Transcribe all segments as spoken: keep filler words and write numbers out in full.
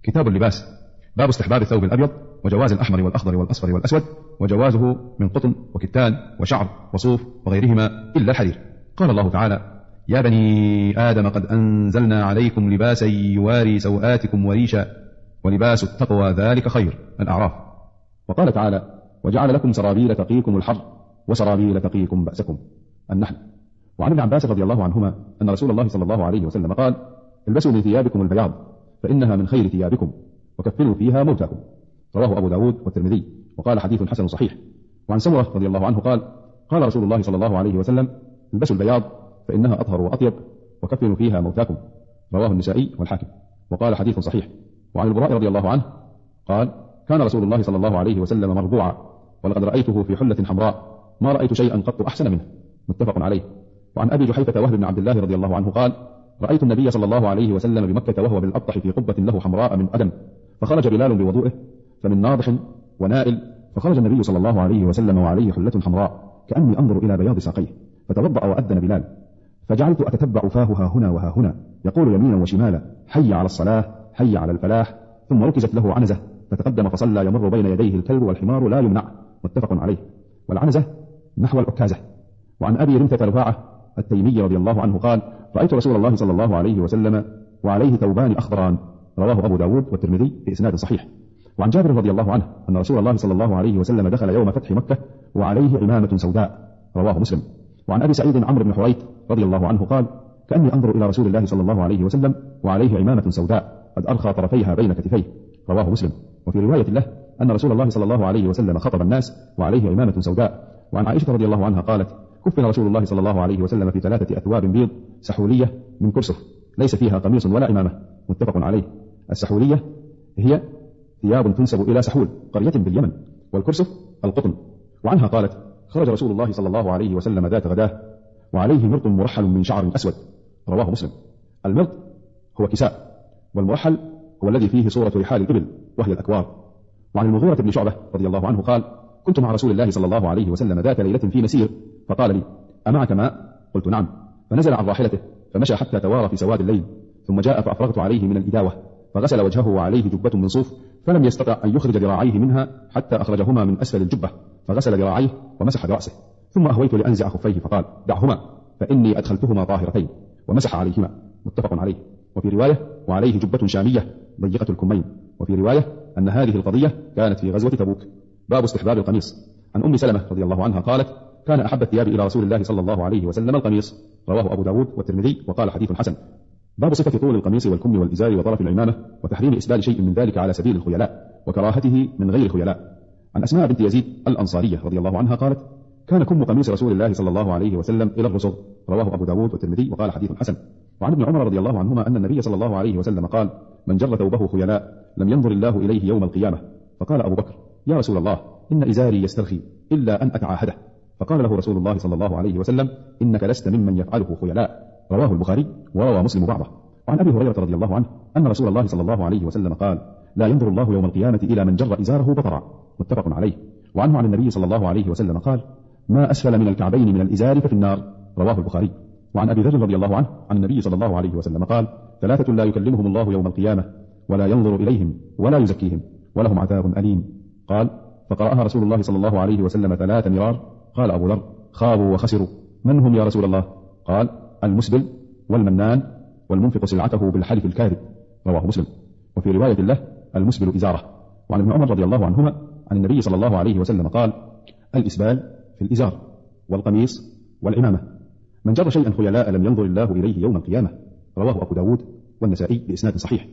كتاب اللباس. باب استحباب الثوب الأبيض وجواز الأحمر والأخضر والأصفر والأسود، وجوازه من قطن وكتان وشعر وصوف وغيرهما إلا الحرير. قال الله تعالى: يا بني آدم قد أنزلنا عليكم لباسا يواري سوآتكم وريشا ولباس التقوى ذلك خير. الأعراف. وقال تعالى: وجعل لكم سرابيل تقيكم الحر وسرابيل تقيكم بأسكم. النحل. وعن ابن عباس رضي الله عنهما أن رسول الله صلى الله عليه وسلم قال: البسوا من ثيابكم البياض فإنها من خير ثيابكم وكفنوا فيها موتاكم. رواه أبو داود والترمذي وقال حديث حسن صحيح. وعن سمرة رضي الله عنه قال: قال رسول الله صلى الله عليه وسلم: البسوا البياض فإنها أطهر وأطيب وكفنوا فيها موتاكم. رواه النسائي والحاكم وقال حديث صحيح. وعن البراء رضي الله عنه قال: كان رسول الله صلى الله عليه وسلم مربوعا ولقد رأيته في حلة حمراء ما رأيت شيئا قط أحسن منه. متفق عليه. وعن أبي جحيفة وهب بن عبد الله رضي الله عنه قال: رأيت النبي صلى الله عليه وسلم بمكة وهو بالأبطح في قبة له حمراء من أدم، فخرج بلال بوضوئه فمن ناضح ونائل، فخرج النبي صلى الله عليه وسلم وعليه حلة حمراء كأني أنظر إلى بياض ساقيه، فتوضأ وأذن بلال، فجعلت أتتبع فاه ها هنا وها هنا يقول يمينا وشمالا: حي على الصلاة حي على الفلاح. ثم ركزت له عنزة فتقدم فصلى يمر بين يديه الكلب والحمار لا يمنع. متفق عليه. والعنزة نحو العكازة. وعن أبي رمثة رفاعة التيمي رضي الله عنه قال: رأيت رسول الله صلى الله عليه وسلم وعليه ثوبان أخضران. رواه أبو داود والترمذي بإسناد صحيح. وعن جابر رضي الله عنه أن رسول الله صلى الله عليه وسلم دخل يوم فتح مكة وعليه عمامة سوداء. رواه مسلم. وعن أبي سعيد عمرو بن حريث رضي الله عنه قال: كأني أنظر إلى رسول الله صلى الله عليه وسلم وعليه عمامة سوداء قد أرخى طرفيها بين كتفيه. رواه مسلم. وفي رواية له أن رسول الله صلى الله عليه وسلم خطب الناس وعليه عمامة سوداء. وعن عائشة رضي الله عنها قالت: كفن رسول الله صلى الله عليه وسلم في ثلاثة أثواب بيض سحولية من كرسف ليس فيها قميص ولا عمامة. متفق عليه. السحولية هي ثياب تنسب إلى سحول قرية باليمن، والكرسف القطن. وعنها قالت: خرج رسول الله صلى الله عليه وسلم ذات غداه وعليه مرط مرحل من شعر أسود. رواه مسلم. المرط هو كساء، والمرحل هو الذي فيه صورة رحال الإبل وهي الأكوار. وعن المغيرة بن شعبة رضي الله عنه قال: كنت مع رسول الله صلى الله عليه وسلم ذات ليلة في مسير، فقال لي: أمعك ماء؟ قلت: نعم. فنزل عن راحلته فمشى حتى توارى في سواد الليل، ثم جاء فأفرغت عليه من الإداوة، فغسل وجهه وعليه جبة من صوف، فلم يستطع أن يخرج ذراعيه منها حتى أخرجهما من أسفل الجبة، فغسل ذراعيه ومسح برأسه، ثم أهويت لأنزع خفيه فقال: دعهما فإني أدخلتهما طاهرتين، ومسح عليهما. متفق عليه. وفي رواية: وعليه جبة شامية ضيقة الكمين. وفي رواية أن هذه القضية كانت في غزوة تبوك. باب استحباب القميص. عن أم سلمة رضي الله عنها قالت: كان أحب الثياب إلى رسول الله صلى الله عليه وسلم القميص. رواه أبو داود والترمذي وقال حديث حسن. باب صفة طول القميص والكم والإزار وطرف العمامة، وتحريم إسبال شيء من ذلك على سبيل الخيلاء، وكراهته من غير خيلاء. عن أسماء بنت يزيد الأنصارية رضي الله عنها قالت: كان كم قميص رسول الله صلى الله عليه وسلم إلى الرسغ. رواه أبو داود والترمذي وقال حديث حسن. وعن ابن عمر رضي الله عنهما أن النبي صلى الله عليه وسلم قال: من جر ثوبه خيلاء لم ينظر الله إليه يوم القيامة. فقال أبو بكر: يا رسول الله، إن إزاري يسترخي إلا أن أتعاهده. فقال له رسول الله صلى الله عليه وسلم: إنك لست ممن يفعله خيلاء. رواه البخاري وروى مسلم بعضه. وعن أبي هريرة رضي الله عنه أن رسول الله صلى الله عليه وسلم قال: لا ينظر الله يوم القيامة إلى من جر إزاره بطرا. متفق عليه. وعنه عن النبي صلى الله عليه وسلم قال: ما أسفل من الكعبين من الإزار ففي النار. رواه البخاري. وعن أبي ذر رضي الله عنه عن النبي صلى الله عليه وسلم قال: ثلاثة لا يكلمهم الله يوم القيامة ولا ينظر إليهم ولا يزكيهم ولهم عذاب أليم. قال: فقرأها رسول الله صلى الله عليه وسلم ثلاث مرار. قال أبو ذر: خابوا وخسروا. من هم يا رسول الله؟ قال: المسبل والمنان والمنفق سلعته بالحلف الكاذب. رواه مسلم. وفي رواية له: المسبل إزاره. وعن ابن عمر رضي الله عنهما عن النبي صلى الله عليه وسلم قال: الإسبال في الإزار والقميص والعمامة. من جر شيئا خيلاء لم ينظر الله إليه يوم القيامة. رواه أبو داود والنسائي بإسناد صحيح.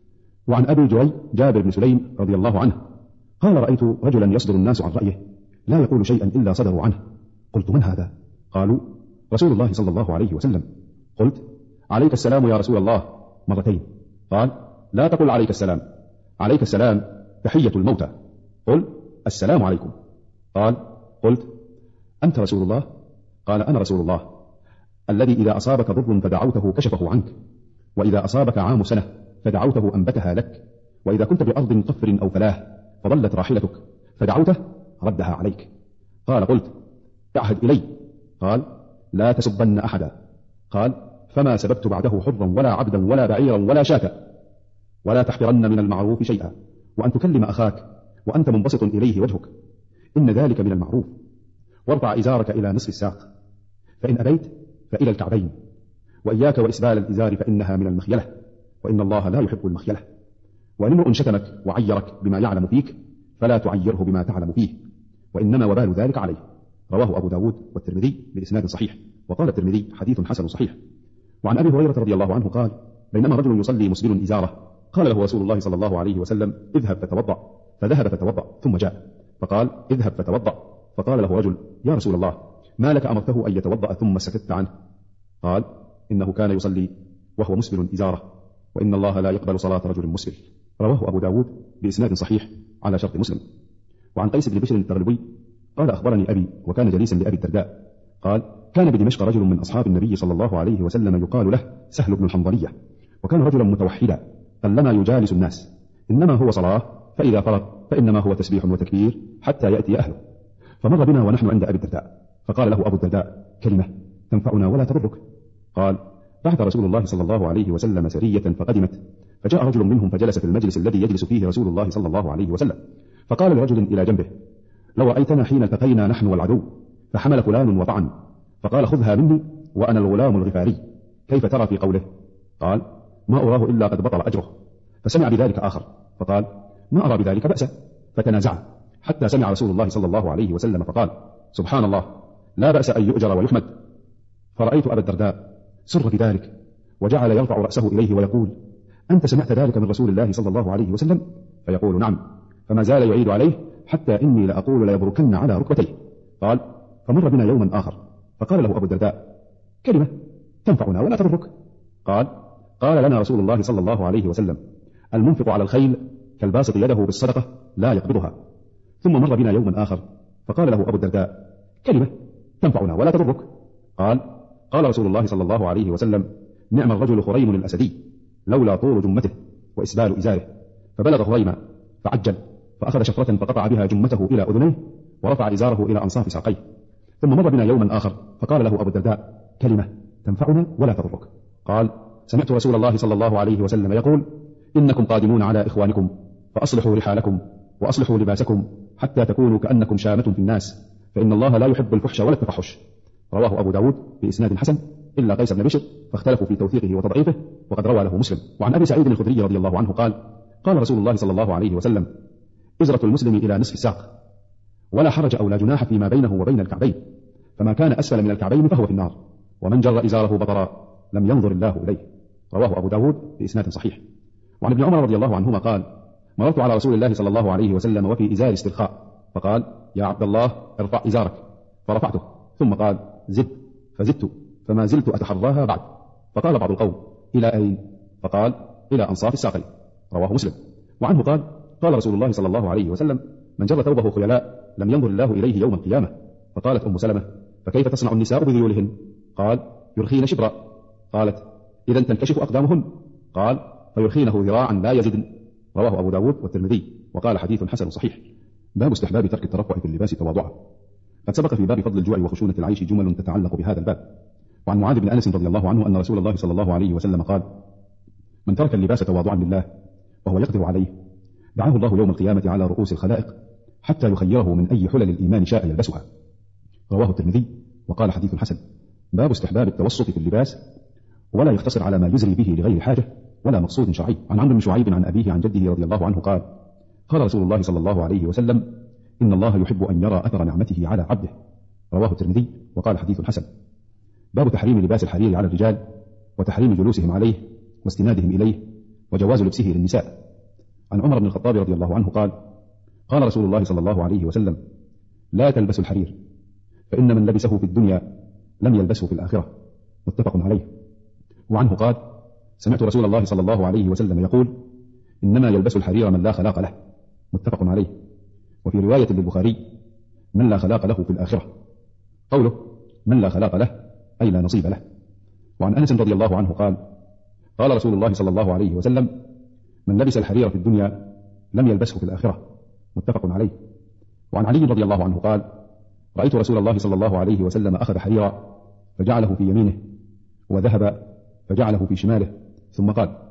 وعن أبي جري جابر بن سليم رضي الله عنه قال: رأيت رجلا يصدر الناس عن رأيه لا يقول شيئا إلا صدروا عنه. قلت: من هذا؟ قالوا: رسول الله صلى الله عليه وسلم. قلت: عليك السلام يا رسول الله مرتين. قال: لا تقل عليك السلام، عليك السلام تحية الموتى، قل السلام عليكم. قال: قلت: أنت رسول الله؟ قال: أنا رسول الله الذي إذا أصابك ضر فدعوته كشفه عنك، وإذا أصابك عام سنة فدعوته أنبتها لك، وإذا كنت بأرض قفر أو فلاه فضلت راحلتك فدعوته ردها عليك. قال: قلت: تعهد إلي. قال: لا تسبن أحدا. قال: فما سببت بعده حرا ولا عبدا ولا بعيرا ولا شاة. ولا تحقرن من المعروف شيئا، وأن تكلم أخاك وأنت منبسط إليه وجهك، إن ذلك من المعروف. وارفع إزارك إلى نصف الساق، فإن أبيت فإلى الكعبين، وإياك وإسبال الإزار فإنها من المخيلة، وإن الله لا يحب المخيلة. وإن امرؤ شتمك وعيرك بما يعلم فيك فلا تعيره بما تعلم فيه، وإنما وبال ذلك عليه. رواه أبو داود والترمذي بإسناد صحيح. وقال الترمذي حديث حسن صحيح. وعن أبي هريرة رضي الله عنه قال: بينما رجل يصلي مسبل إزاره قال له رسول الله صلى الله عليه وسلم: اذهب فتوضأ، فذهب فتوضأ ثم جاء فقال: اذهب فتوضأ، فقال له رجل: يا رسول الله، ما لك أمرته أن يتوضأ ثم سكت عنه؟ قال: إنه كان يصلي وهو مسبل إزاره، وإن الله لا يقبل صلاة رجل مسبل. رواه أبو داود بإسناد صحيح على شرط مسلم. وعن قيس بن بشر التغلبي قال: أخبرني أبي وكان جليسا لأبي الدرداء قال: كان بدمشق رجل من أصحاب النبي صلى الله عليه وسلم يقال له سهل بن الحنظلية، وكان رجلا متوحدا قلما يجالس الناس، إنما هو صلاة، فإذا فرغ فإنما هو تسبيح وتكبير حتى يأتي أهله. فمر بنا ونحن عند أبي الدرداء، فقال له أبو الدرداء: كلمة تنفعنا ولا تضرك. قال: بعث رسول الله صلى الله عليه وسلم سرية فقدمت، فجاء رجل منهم فجلس في المجلس الذي يجلس فيه رسول الله صلى الله عليه وسلم، فقال لرجل إلى جنبه: لو رأيتنا حين التقينا نحن والعدو فحمل فلان وطعن، فقال: خذها مني وأنا الغلام الغفاري، كيف ترى في قوله؟ قال: ما أراه إلا قد بطل أجره. فسمع بذلك آخر فقال: ما أرى بذلك بأسا، فتنازع حتى سمع رسول الله صلى الله عليه وسلم فقال: سبحان الله، لا بأس أن يؤجر ويحمد. فرأيت أبا الدرداء سر بذلك وجعل يرفع رأسه إليه ويقول: أنت سمعت ذلك من رسول الله صلى الله عليه وسلم؟ فيقول: نعم. فما زال يعيد عليه حتى إني لأقول ليبركن على ركبتيه. قال: فمر بنا يوما آخر فقال له أبو الدرداء: كلمة تنفعنا ولا تضرك. قال: قال لنا رسول الله صلى الله عليه وسلم: المنفق على الخيل كالباسط يده بالصدقة لا يقبضها. ثم مر بنا يوما آخر فقال له أبو الدرداء: كلمة تنفعنا ولا تضرك. قال: قال رسول الله صلى الله عليه وسلم: نعم الرجل خريم الأسدي، لولا طول جمته وإسبال إزاره. فبلغ خريما فعجل فأخذ شفرة فقطع بها جمته إلى أذنيه ورفع إزاره إلى أنصاف ساقيه. ثم مر بنا يوما آخر فقال له أبو الدرداء: كلمة تنفعنا ولا تضرك. قال: سمعت رسول الله صلى الله عليه وسلم يقول: إنكم قادمون على إخوانكم فأصلحوا رحالكم وأصلحوا لباسكم حتى تكونوا كأنكم شامة في الناس، فإن الله لا يحب الفحش ولا التفحش. رواه أبو داود بإسناد حسن إلا قيس بن بشر فاختلفوا في توثيقه وتضعيفه، وقد روى له مسلم. وعن أبي سعيد الخدري رضي الله عنه قال: قال رسول الله صلى الله عليه وسلم: إزرة المسلم إلى نصف الساق، ولا حرج أو لا جناح فيما بينه وبين الكعبين، فما كان أسفل من الكعبين فهو في النار، ومن جر إزاره بطرا لم ينظر الله إليه. رواه أبو داود بإسناد صحيح. وعن ابن عمر رضي الله عنهما قال: مررت على رسول الله صلى الله عليه وسلم وفي إزار استرخاء، فقال: يا عبد الله ارفع إزارك، فرفعته، ثم قال: زد، فزدت، فما زلت أتحراها بعد. فقال بعض القوم: إلى أين؟ فقال: إلى أنصاف الساقين. رواه مسلم. وعنه قال: قال رسول الله صلى الله عليه وسلم: من جر ثوبه خيلاء لم ينظر الله إليه يوم القيامة. فقالت أم سلمة: فكيف تصنع النساء بذيولهن؟ قال: يرخين شبرا. قالت: إذا تنكشف أقدامهن؟ قال: فيرخينه ذراعا لا يزدن. رواه أبو داود والترمذي وقال حديث حسن صحيح. باب استحباب ترك الترفع في اللباس تواضعا. قد سبق في باب فضل الجوع وخشونة العيش جمل تتعلق بهذا الباب. وعن معاذ بن أنس رضي الله عنه أن رسول الله صلى الله عليه وسلم قال: من ترك اللباس تواضعا لله وهو يقدر عليه دعاه الله يوم القيامة على رؤوس الخلائق حتى يخيره من أي حلل الإيمان شاء يلبسها. رواه الترمذي وقال حديث حسن. باب استحباب التوسط في اللباس ولا يقتصر على ما يزري به لغير حاجة ولا مقصود شرعي. عن عمرو بن شعيب عن أبيه عن جده رضي الله عنه قال: قال رسول الله صلى الله عليه وسلم: إن الله يحب أن يرى أثر نعمته على عبده. رواه الترمذي وقال حديث حسن. باب تحريم لباس الحرير على الرجال وتحريم جلوسهم عليه واستنادهم إليه وجواز لبسه للنساء. عن عمر بن الخطاب رضي الله عنه قال: قال رسول الله صلى الله عليه وسلم: لا تلبسوا الحرير فإن من لبسه في الدنيا لم يلبسه في الآخرة. متفق عليه. وعنه قال: سمعت رسول الله صلى الله عليه وسلم يقول: إنما يلبس الحرير من لا خلاق له. متفق عليه. وفي رواية للبخاري: من لا خلاق له في الآخرة. قوله من لا خلاق له أي لا نصيب له. وعن أنس رضي الله عنه قال: قال رسول الله صلى الله عليه وسلم: من لبس الحرير في الدنيا لم يلبسه في الآخرة. متفق عليه. وعن علي رضي الله عنه قال: رأيت رسول الله صلى الله عليه وسلم أخذ حريرا فجعله في يمينه وذهب فجعله في شماله، ثم قال: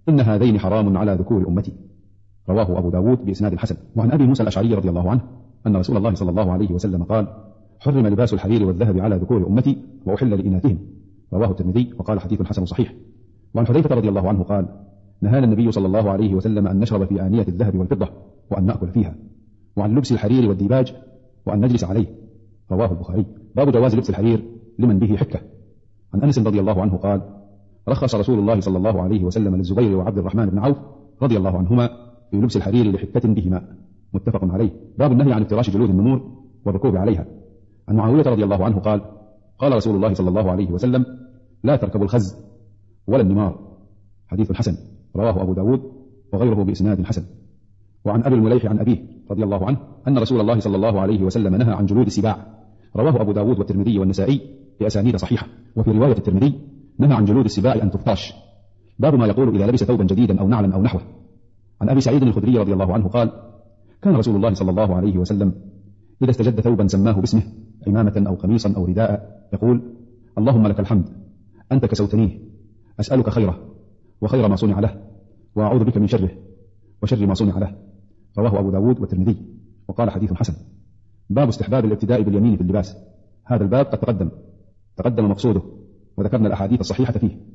إن هذين حرام على ذكور أمتي. رواه أبو داود بإسناد حسن. وعن أبي موسى الأشعري رضي الله عنه أن رسول الله صلى الله عليه وسلم قال: حرم لباس الحرير والذهب على ذكور أمتي وأحل لإناثهم. رواه الترمذي وقال حديث حسن صحيح. وعن حذيفة رضي الله عنه قال: نهانا النبي صلى الله عليه وسلم أن نشرب في آنية الذهب والفضة وأن نأكل فيها، وعن لبس الحرير والديباج وأن نجلس عليه. رواه البخاري. باب جواز لبس الحرير لمن به حكة. عن أنس رضي الله عنه قال: رخص رسول الله صلى الله عليه وسلم للزبير وعبد الرحمن بن عوف رضي الله عنهما في لبس الحرير لحكة بهما. متفق عليه. باب النهي عن افتراش جلود النمور والركوب عليها. عن معاوية رضي الله عنه قال: قال رسول الله صلى الله عليه وسلم: لا تركبوا الخز ولا النمار. حديث حسن. رواه أبو داود وغيره بإسناد حسن. وعن أبي المليح عن أبيه رضي الله عنه أن رسول الله صلى الله عليه وسلم نهى عن جلود السباع. رواه أبو داود والترمذي والنسائي بأسانيد صحيحة. وفي رواية الترمذي: نهى عن جلود السباع أن تفترش. باب ما يقول إذا لبس ثوبا جديدا أو نعلا أو نحوه. عن أبي سعيد الخدري رضي الله عنه قال: كان رسول الله صلى الله عليه وسلم إذا استجد ثوبا سماه باسمه، عمامة أو قميصا أو رداء، يقول: اللهم لك الحمد، أنت كسوتنيه، أسألك خيره وخير ما صنع له، وأعوذ بك من شره وشر ما صنع له. رواه أبو داود والترمذي وقال حديث حسن. باب استحباب الابتداء باليمين في اللباس. هذا الباب قد تقدم تقدم مقصوده وذكرنا الأحاديث الصحيحة فيه.